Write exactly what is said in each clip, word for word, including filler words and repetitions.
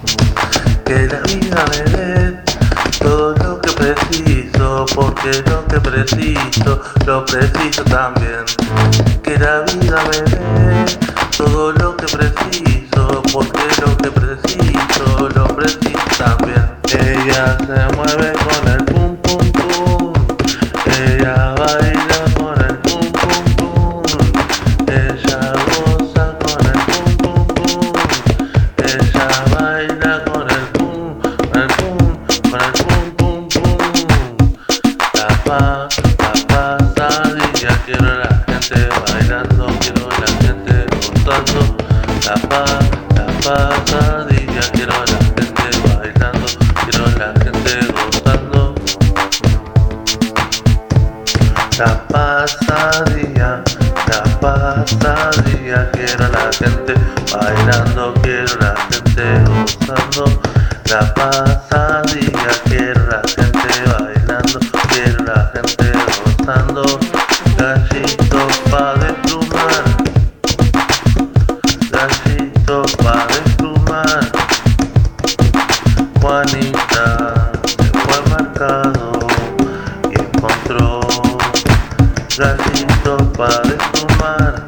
Que la vida me dé todo lo que preciso, porque lo que preciso, lo preciso también. Que la vida me dé todo lo que preciso, porque lo que preciso, lo preciso también. Ella se mueve con el pum pum pum, ella baila con el pum pum pum, ella goza con el pum pum pum, ella baila con el pum, con el pum, con el pum pum pum. La paz, la pasadilla, quiero la gente bailando, quiero la gente gozando. La paz, la pasadilla, quiero la gente bailando, quiero la gente gozando. La pasadilla, la pasadilla, quiero la gente bailando, quiero la gente gozando. La pasadilla, quiero la gente bailando, quiero la gente gozando. Gallito pa' desplumar, gallito pa' desplumar. Juanita se fue al mercado y encontró gallito pa' desplumar.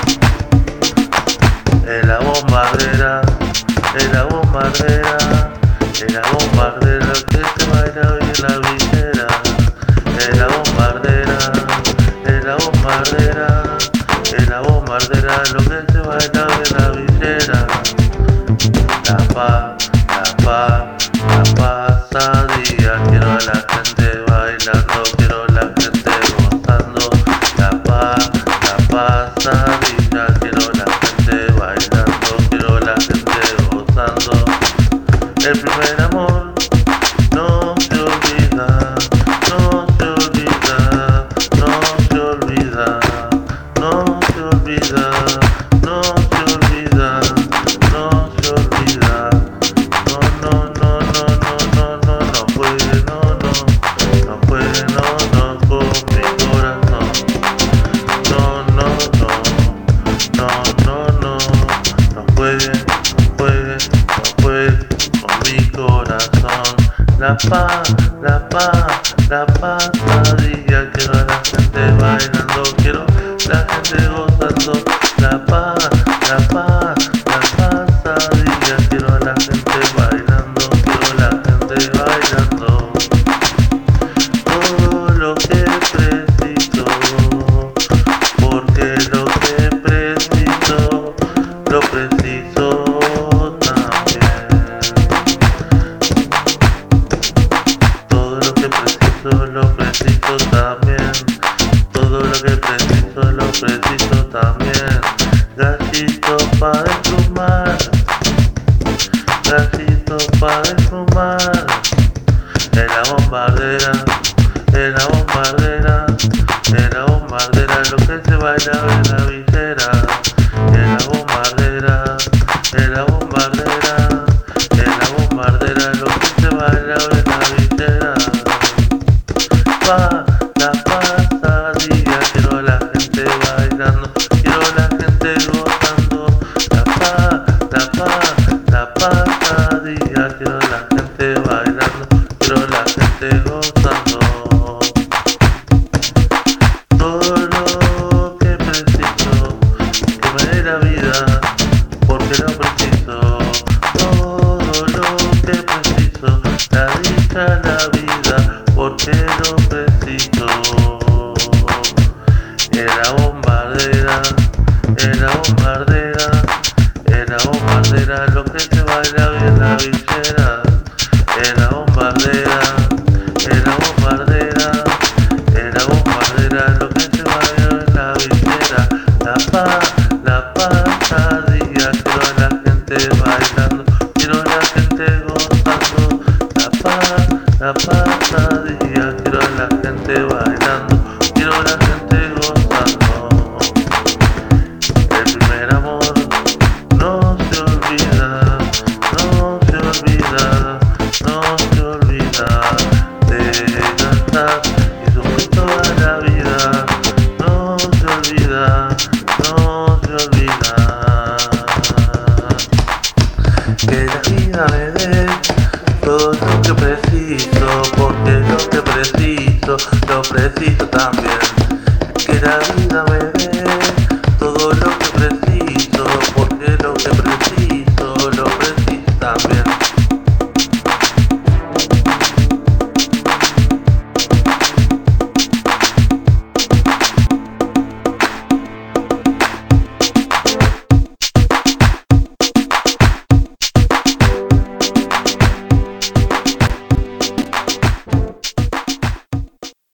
En la bombardera, en la bombardera, en la bombardera que se baila hoy en la visera. En la bombardera, en la bombardera, en la bombardera lo que se baila hoy en la visera. La paz, la paz, la pasadilla, quiero a la gente bailando, quiero a la gente gozando. La paz, la pasadilla, quiero a la gente bailando, quiero a la gente gozando. El primer amor no se olvida, no se olvida, no se olvida, no se olvida, no se olvida, no se olvida. No, no, no, no, no, no, no, no puede, no, no, no puede, no, no, con mi corazón. No, no, no, no, no, no, no puede, no puede, no puede con mi corazón. La paz, la paz, la pasadilla, quiero a la gente bailando, quiero la gente gozando. La paz, la paz, la pasadilla, quiero a la gente bailando, quiero la gente bailando. Todo lo que preciso, porque lo que preciso, lo preciso también. Todo lo que preciso, lo preciso también. Todo lo que preciso, lo preciso también. Gallito pa' desplumar, gallito pa' desplumar. En la bombardera, en la bombardera, en la bombardera lo que se baila en la visera. En la bombardera, en la bombardera, en la bombardera lo que se baila en la visera. Pa, la pasadilla, quiero a la gente bailando, quiero a la gente gozando. La pa, la pa, la pasadilla, quiero a la gente bailando, quiero a la gente gozando. Todo lo que preciso, que me dé la vida, porque lo preciso. Todo lo que preciso, la dicha, la vida, porque lo preciso. En la bombardera, en la bombardera, en la bombardera lo que se baila bien la visera. En la bombardera, en la bombardera, en la bombardera lo que se baila bien la visera. La paz, la pasadilla, quiero a la gente bailando, quiero a la gente gozando. La paz, la pasadilla, quiero a la gente bailando, quiero a la gente gozando. El primer amor no se olvida, no se olvida, vida me dé todo lo que preciso, porque lo que preciso, lo preciso también. Que la vida me